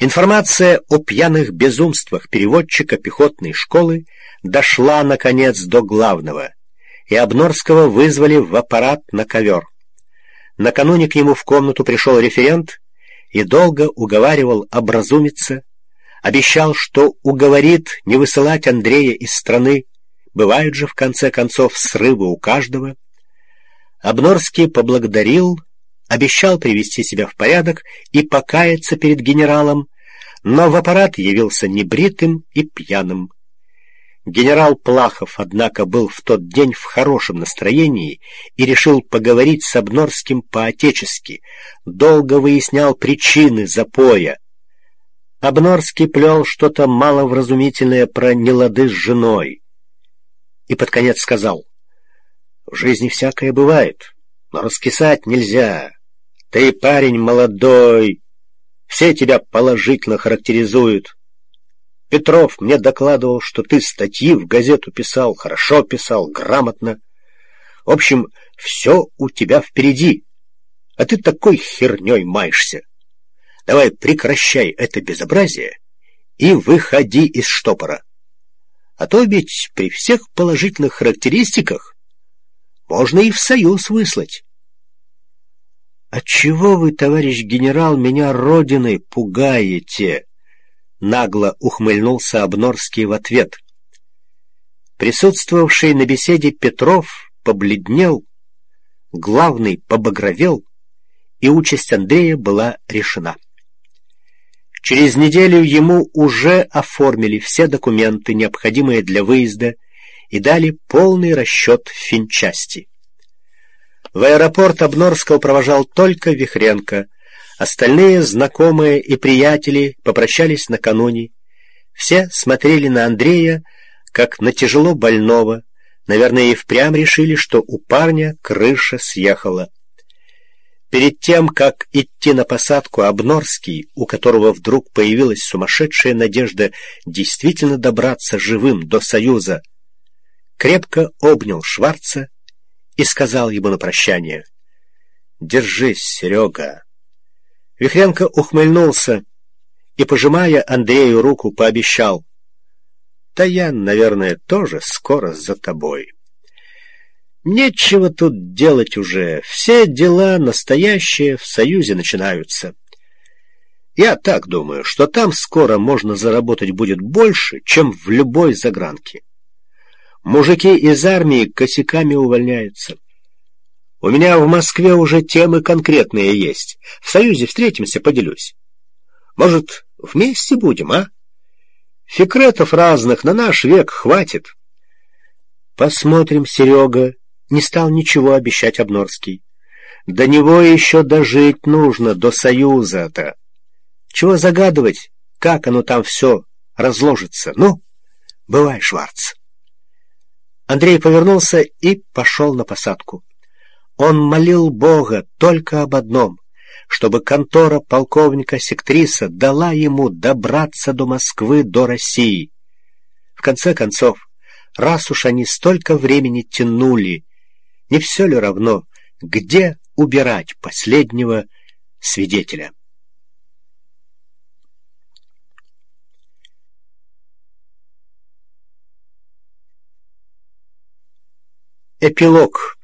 Информация о пьяных безумствах переводчика пехотной школы дошла, наконец, до главного, и Обнорского вызвали в аппарат на ковер. Накануне к нему в комнату пришел референт и долго уговаривал образумиться, обещал, что уговорит не высылать Андрея из страны, бывают же, в конце концов, срывы у каждого. Обнорский поблагодарил, обещал привести себя в порядок и покаяться перед генералом, но в аппарат явился небритым и пьяным. Генерал Плахов, однако, был в тот день в хорошем настроении и решил поговорить с Обнорским по-отечески, долго выяснял причины запоя. Обнорский плел что-то маловразумительное про нелады с женой и под конец сказал: «В жизни всякое бывает, но раскисать нельзя. Ты парень молодой, все тебя положительно характеризуют. Петров мне докладывал, что ты статьи в газету писал, хорошо писал, грамотно. В общем, все у тебя впереди, а ты такой херней маешься. Давай прекращай это безобразие и выходи из штопора. А то ведь при всех положительных характеристиках можно и в союз выслать». «Отчего вы, товарищ генерал, меня родиной пугаете?» Нагло ухмыльнулся Обнорский в ответ. Присутствовавший на беседе Петров побледнел, главный побагровел, и участь Андрея была решена. Через неделю ему уже оформили все документы, необходимые для выезда, и дали полный расчет в финчасти. В аэропорт Обнорского провожал только Вихренко. Остальные знакомые и приятели попрощались накануне. Все смотрели на Андрея, как на тяжело больного. Наверное, и впрямь решили, что у парня крыша съехала. Перед тем, как идти на посадку, Обнорский, у которого вдруг появилась сумасшедшая надежда действительно добраться живым до Союза, крепко обнял Шварца и сказал ему на прощание: «Держись, Серега». Вихренко ухмыльнулся и, пожимая Андрею руку, пообещал: «Да я, наверное, тоже скоро за тобой. Нечего тут делать уже, все дела настоящие в Союзе начинаются. Я так думаю, что там скоро можно заработать будет больше, чем в любой загранке. Мужики из армии косяками увольняются. У меня в Москве уже темы конкретные есть. В Союзе встретимся, поделюсь. Может, вместе будем, а? Секретов разных на наш век хватит». «Посмотрим, Серега», — не стал ничего обещать Обнорский. «До него еще дожить нужно, до Союза-то. Чего загадывать, как оно там все разложится? Ну, бывай, Шварц». Андрей повернулся и пошел на посадку. Он молил Бога только об одном, чтобы контора полковника Сектриса дала ему добраться до Москвы, до России. В конце концов, раз уж они столько времени тянули, не все ли равно, где убирать последнего свидетеля? Эпилог.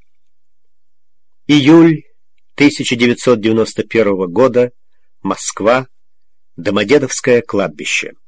Июль 1991 года. Москва. Домодедовское кладбище.